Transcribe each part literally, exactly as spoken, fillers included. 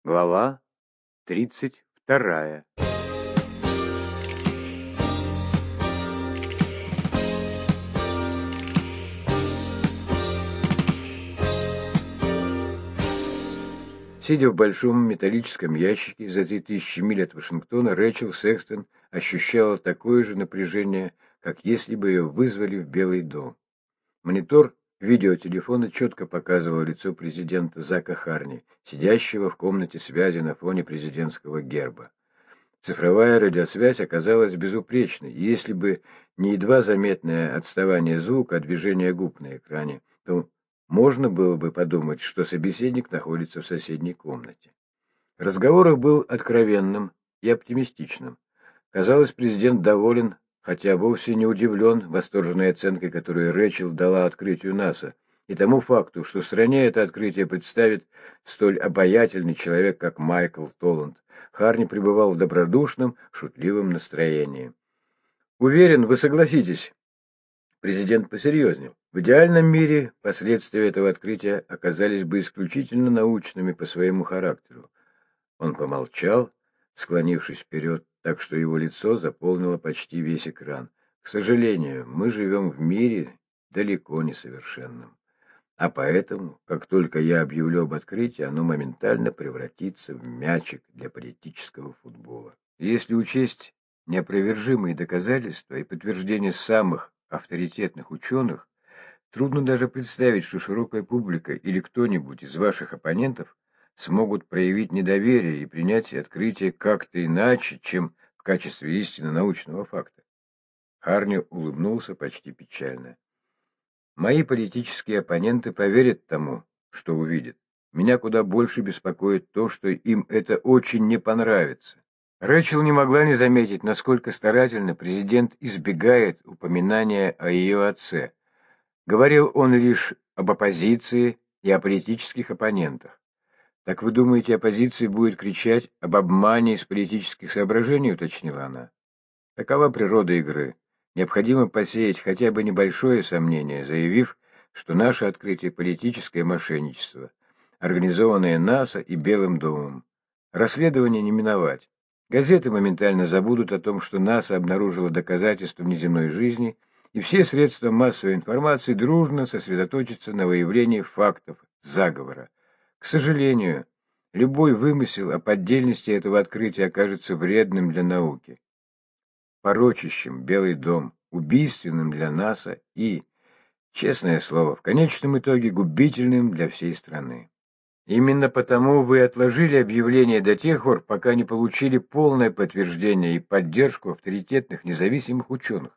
Глава тридцать вторая. Сидя в большом металлическом ящике за три тысячи миль от Вашингтона, Рэчел Секстон ощущала такое же напряжение, как если бы ее вызвали в Белый дом. Монитор видеотелефона четко показывал лицо президента Зака Харни, сидящего в комнате связи на фоне президентского герба. Цифровая радиосвязь оказалась безупречной, и если бы не едва заметное отставание звука от движения губ на экране, то можно было бы подумать, что собеседник находится в соседней комнате. Разговор был откровенным и оптимистичным. Казалось, президент доволен, хотя вовсе не удивлен восторженной оценкой, которую Рэчел дала открытию НАСА, и тому факту, что стране это открытие представит столь обаятельный человек, как Майкл Толланд. Харни пребывал в добродушном, шутливом настроении. «Уверен, вы согласитесь». Президент посерьезнел. В идеальном мире последствия этого открытия оказались бы исключительно научными по своему характеру. Он помолчал, склонившись вперед, так что его лицо заполнило почти весь экран. К сожалению, мы живем в мире далеко не совершенном. А поэтому, как только я объявлю об открытии, оно моментально превратится в мячик для политического футбола. Если учесть неопровержимые доказательства и подтверждения самых авторитетных ученых, трудно даже представить, что широкая публика или кто-нибудь из ваших оппонентов смогут проявить недоверие и принять открытие как-то иначе, чем в качестве истинно научного факта. Харни улыбнулся почти печально. Мои политические оппоненты поверят тому, что увидят. Меня куда больше беспокоит то, что им это очень не понравится. Рэчел не могла не заметить, насколько старательно президент избегает упоминания о ее отце. Говорил он лишь об оппозиции и о политических оппонентах. «Так вы думаете, оппозиция будет кричать об обмане из политических соображений?» — уточнила она. Такова природа игры. Необходимо посеять хотя бы небольшое сомнение, заявив, что наше открытие — политическое мошенничество, организованное НАСА и Белым домом. Расследование не миновать. Газеты моментально забудут о том, что НАСА обнаружило доказательства внеземной жизни, и все средства массовой информации дружно сосредоточатся на выявлении фактов заговора. К сожалению, любой вымысел о поддельности этого открытия окажется вредным для науки, порочащим Белый дом, убийственным для НАСА и, честное слово, в конечном итоге губительным для всей страны. Именно потому вы отложили объявление до тех пор, пока не получили полное подтверждение и поддержку авторитетных независимых ученых.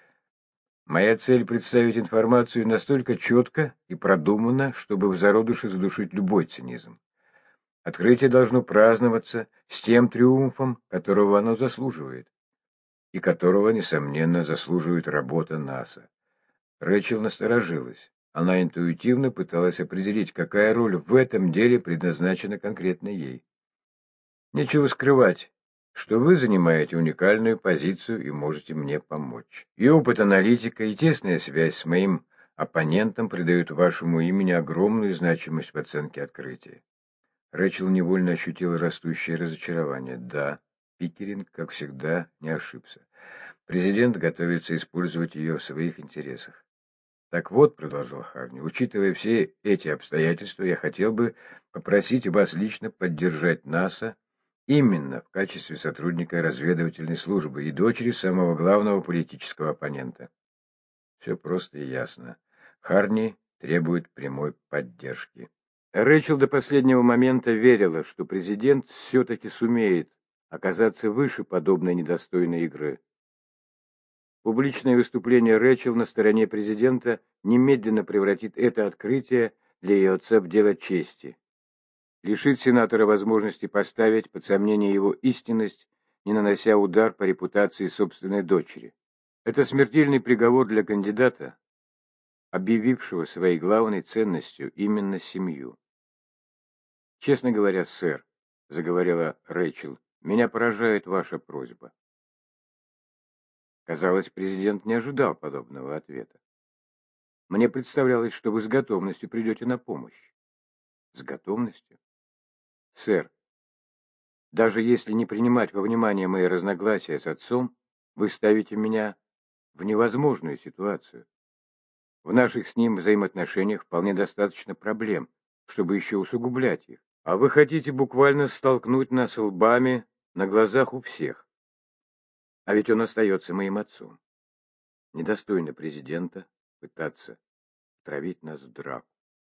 Моя цель — представить информацию настолько четко и продуманно, чтобы в зародыше задушить любой цинизм. Открытие должно праздноваться с тем триумфом, которого оно заслуживает, и которого, несомненно, заслуживает работа НАСА. Рэчел насторожилась. Она интуитивно пыталась определить, какая роль в этом деле предназначена конкретно ей. Нечего скрывать, что вы занимаете уникальную позицию и можете мне помочь. И опыт аналитика, и тесная связь с моим оппонентом придают вашему имени огромную значимость в оценке открытия. Рэчел невольно ощутила растущее разочарование. Да, Пикеринг, как всегда, не ошибся. Президент готовится использовать ее в своих интересах. «Так вот», — продолжал Харни, — «учитывая все эти обстоятельства, я хотел бы попросить вас лично поддержать НАСА именно в качестве сотрудника разведывательной службы и дочери самого главного политического оппонента». Все просто и ясно. Харни требует прямой поддержки. Рэчел до последнего момента верила, что президент все-таки сумеет оказаться выше подобной недостойной игры. Публичное выступление Рэчел на стороне президента немедленно превратит это открытие для ее отца в дело чести. Лишит сенатора возможности поставить под сомнение его истинность, не нанося удар по репутации собственной дочери. Это смертельный приговор для кандидата, объявившего своей главной ценностью именно семью. «Честно говоря, сэр», — заговорила Рэчел, — «меня поражает ваша просьба». Казалось, президент не ожидал подобного ответа. «Мне представлялось, что вы с готовностью придете на помощь». «С готовностью?» «Сэр, Даже если не принимать во внимание мои разногласия с отцом, вы ставите меня в невозможную ситуацию. В наших с ним взаимоотношениях вполне достаточно проблем, чтобы еще усугублять их. А вы хотите буквально столкнуть нас лбами на глазах у всех. А ведь он остается моим отцом. Недостойно президента пытаться травить нас в драку.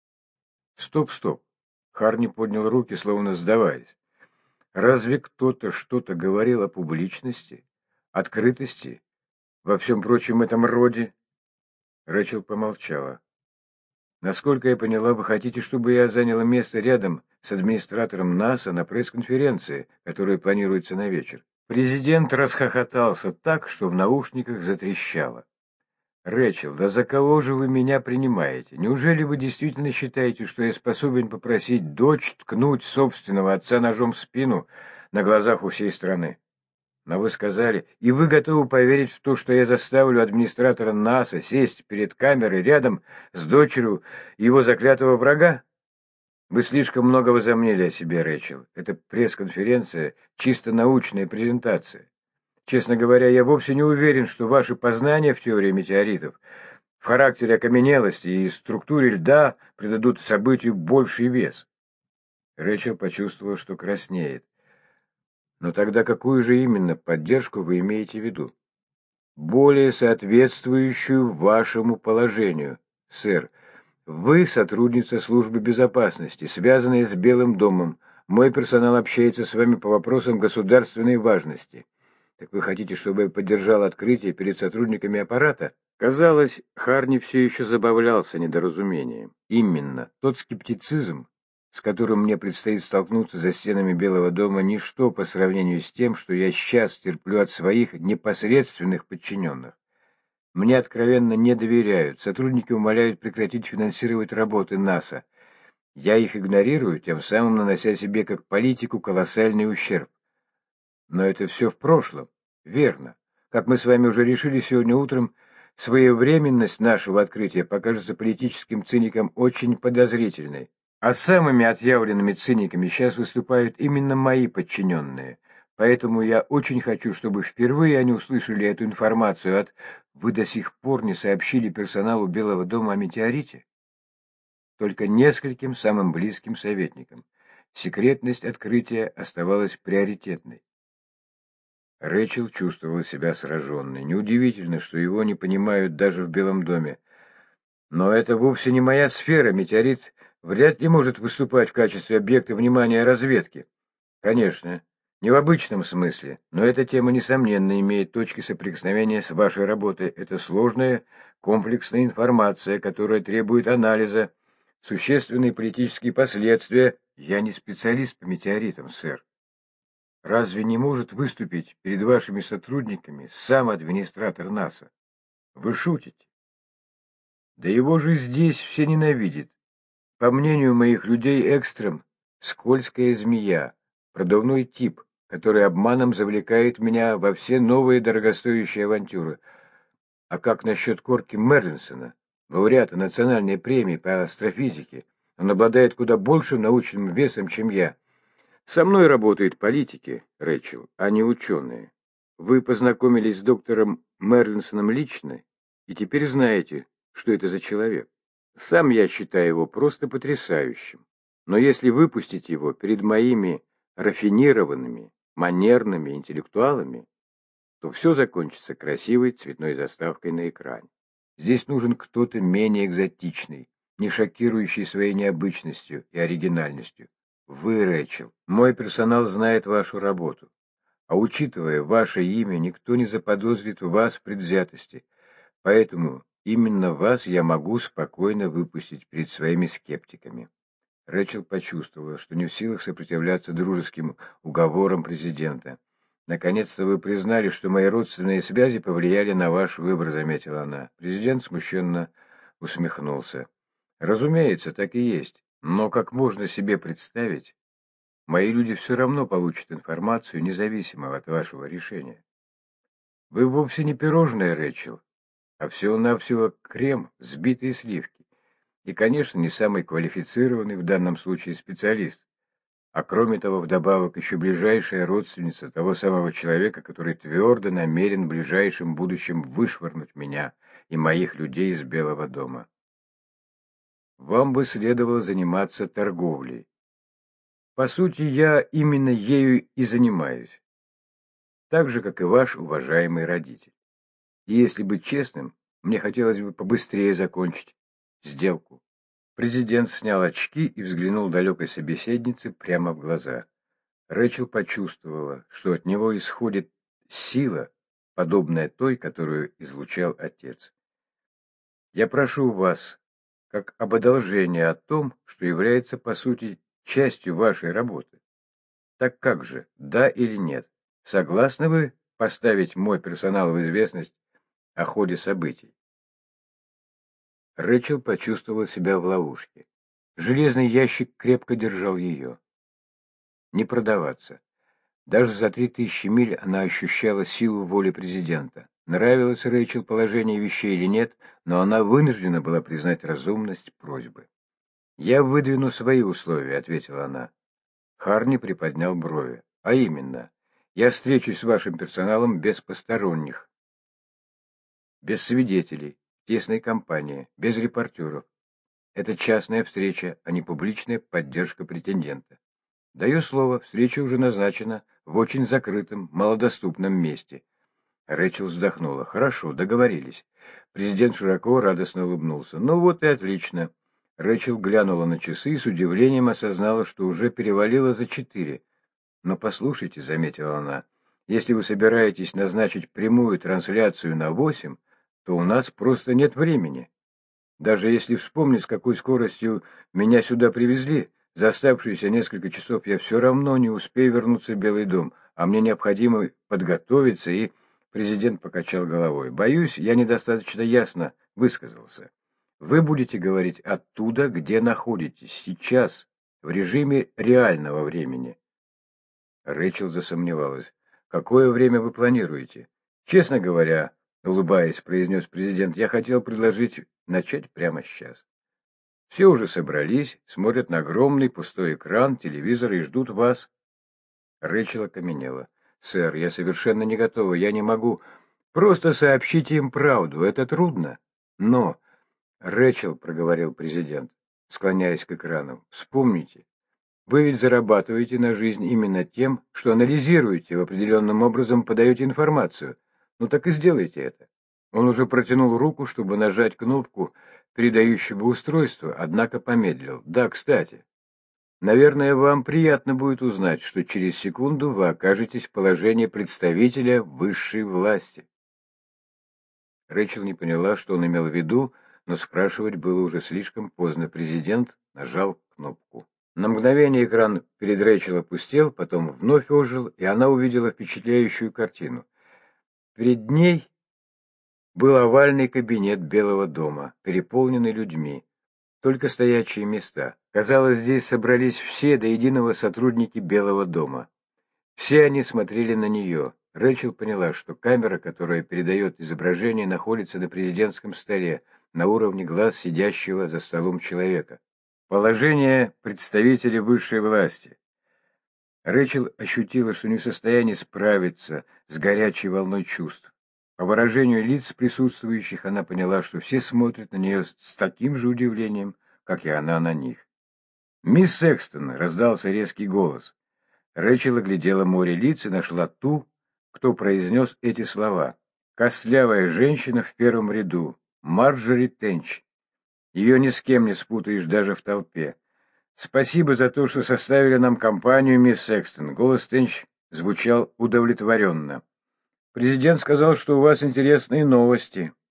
Стоп, стоп. Харни поднял руки, словно сдаваясь. Разве кто-то что-то говорил о публичности, открытости, во всем прочем этом роде? Рэчел помолчала. Насколько я поняла, вы хотите, чтобы я заняла место рядом с администратором НАСА на пресс-конференции, которая планируется на вечер? Президент расхохотался так, что в наушниках затрещало. «Рэчел, да за кого же вы меня принимаете? Неужели вы действительно считаете, что я способен попросить дочь ткнуть собственного отца ножом в спину на глазах у всей страны? Но вы сказали, и вы готовы поверить в то, что я заставлю администратора НАСА сесть перед камерой рядом с дочерью его заклятого врага? Вы слишком много возомнили о себе, Рэчел. Это пресс-конференция, чисто научная презентация. Честно говоря, я вовсе не уверен, что ваши познания в теории метеоритов, в характере окаменелости и структуре льда придадут событию больший вес». Рэчел почувствовала, что краснеет. «Но тогда какую же именно поддержку вы имеете в виду?» «Более соответствующую вашему положению, сэр. Вы сотрудница службы безопасности, связанная с Белым домом. Мой персонал общается с вами по вопросам государственной важности. Так вы хотите, чтобы я поддержал открытие перед сотрудниками аппарата?» Казалось, Харни все еще забавлялся недоразумением. Именно тот скептицизм, с которым мне предстоит столкнуться за стенами Белого дома, ничто по сравнению с тем, что я сейчас терплю от своих непосредственных подчиненных. Мне откровенно не доверяют, сотрудники умоляют прекратить финансировать работы НАСА. Я их игнорирую, тем самым нанося себе как политику колоссальный ущерб. Но это все в прошлом. Верно. Как мы с вами уже решили сегодня утром, своевременность нашего открытия покажется политическим циникам очень подозрительной. А самыми отъявленными циниками сейчас выступают именно мои подчиненные. Поэтому я очень хочу, чтобы впервые они услышали эту информацию от «Вы до сих пор не сообщили персоналу Белого дома о метеорите?» Только нескольким самым близким советникам. Секретность открытия оставалась приоритетной. Рэчел чувствовала себя сраженной. Неудивительно, что его не понимают даже в Белом доме. Но это вовсе не моя сфера. Метеорит вряд ли может выступать в качестве объекта внимания разведки. Конечно, не в обычном смысле, но эта тема, несомненно, имеет точки соприкосновения с вашей работой. Это сложная, комплексная информация, которая требует анализа, существенные политические последствия. Я не специалист по метеоритам, сэр. Разве не может выступить перед вашими сотрудниками сам администратор НАСА? Вы шутите? Да его же здесь все ненавидят. По мнению моих людей, Экстрем — скользкая змея, продувной тип, который обманом завлекает меня во все новые дорогостоящие авантюры. А как насчет Корки Мерлинсона, лауреата национальной премии по астрофизике? Он обладает куда большим научным весом, чем я. Со мной работают политики, Рэчел, а не ученые. Вы познакомились с доктором Мерлинсоном лично, и теперь знаете, что это за человек. Сам я считаю его просто потрясающим. Но если выпустить его перед моими рафинированными, манерными интеллектуалами, то все закончится красивой цветной заставкой на экране. Здесь нужен кто-то менее экзотичный, не шокирующий своей необычностью и оригинальностью. Вы, Рэчел, мой персонал знает вашу работу, а учитывая ваше имя, никто не заподозрит в вас в предвзятости, поэтому именно вас я могу спокойно выпустить перед своими скептиками. Рэчел почувствовала, что не в силах сопротивляться дружеским уговорам президента. «Наконец-то вы признали, что мои родственные связи повлияли на ваш выбор», — заметила она. Президент смущенно усмехнулся. «Разумеется, так и есть. Но, как можно себе представить, мои люди все равно получат информацию, независимо от вашего решения. Вы вовсе не пирожное, Рэчел, а всего-навсего крем, взбитые сливки. И, конечно, не самый квалифицированный в данном случае специалист. а кроме того, вдобавок еще ближайшая родственница того самого человека, который твердо намерен в ближайшем будущем вышвырнуть меня и моих людей из Белого дома. Вам бы следовало заниматься торговлей. По сути, я именно ею и занимаюсь, так же, как и ваш уважаемый родитель. И если быть честным, мне хотелось бы побыстрее закончить сделку. Президент снял очки и взглянул далекой собеседнице прямо в глаза. Рэчел почувствовала, что от него исходит сила, подобная той, которую излучал отец. «Я прошу вас, как об одолжении о том, что является, по сути, частью вашей работы. Так как же, да или нет, согласны вы поставить мой персонал в известность о ходе событий?» Рэчел почувствовала себя в ловушке. Железный ящик крепко держал ее. Не продаваться. Даже за три тысячи миль она ощущала силу воли президента. Нравилось Рэчел положение вещей или нет, но она вынуждена была признать разумность просьбы. «Я выдвину свои условия», — ответила она. Харни приподнял брови. «А именно, я встречусь с вашим персоналом без посторонних, без свидетелей, в тесной компании, без репортеров. Это частная встреча, а не публичная поддержка претендента. Даю слово, встреча уже назначена в очень закрытом, малодоступном месте». Рэчел вздохнула. «Хорошо, договорились». Президент широко, радостно улыбнулся. «Ну вот и отлично». Рэчел глянула на часы и с удивлением осознала, что уже перевалило за четыре. «Но послушайте», — заметила она, — «если вы собираетесь назначить прямую трансляцию на восемь, то у нас просто нет времени. Даже если вспомнить, с какой скоростью меня сюда привезли, за оставшиеся несколько часов я все равно не успею вернуться в Белый дом, а мне необходимо подготовиться и...» Президент покачал головой. «Боюсь, я недостаточно ясно высказался. Вы будете говорить оттуда, где находитесь, сейчас, в режиме реального времени». Рэчел засомневалась. «Какое время вы планируете?» «Честно говоря, — улыбаясь, произнес президент, — я хотел предложить начать прямо сейчас. Все уже собрались, смотрят на огромный пустой экран телевизора и ждут вас». Рэчел окаменела. «Сэр, я совершенно не готова, я не могу. Просто сообщите им правду, это трудно. Но...» «Рэчел, — проговорил президент, склоняясь к экрану, — вспомните, вы ведь зарабатываете на жизнь именно тем, что анализируете, в определенным образом подаете информацию. Ну так и сделайте это». Он уже протянул руку, чтобы нажать кнопку передающего устройства, однако помедлил. «Да, кстати, наверное, вам приятно будет узнать, что через секунду вы окажетесь в положении представителя высшей власти». Рэчел не поняла, что он имел в виду, но спрашивать было уже слишком поздно. Президент нажал кнопку. На мгновение экран перед Рэчел опустел, потом вновь ожил, и она увидела впечатляющую картину. Перед ней был овальный кабинет Белого дома, переполненный людьми. Только стоячие места. Казалось, здесь собрались все до единого сотрудники Белого дома. Все они смотрели на нее. Рэчел поняла, что камера, которая передает изображение, находится на президентском столе, на уровне глаз сидящего за столом человека. Положение представителей высшей власти. Рэчел ощутила, что не в состоянии справиться с горячей волной чувств. По выражению лиц присутствующих она поняла, что все смотрят на нее с таким же удивлением, как и она на них. «Мисс Секстон!» — раздался резкий голос. Рэчел оглядела море лиц и нашла ту, кто произнес эти слова. Костлявая женщина в первом ряду, Марджори Тенч. Ее ни с кем не спутаешь даже в толпе. «Спасибо за то, что составили нам компанию, мисс Секстон». Голос Тенч звучал удовлетворенно. «Президент сказал, что у вас интересные новости».